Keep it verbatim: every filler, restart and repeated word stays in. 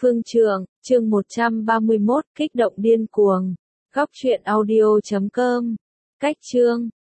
Phương Trượng, chương một trăm ba mươi mốt, kích động điên cuồng. Góc truyện audio chấm com. Cách chương,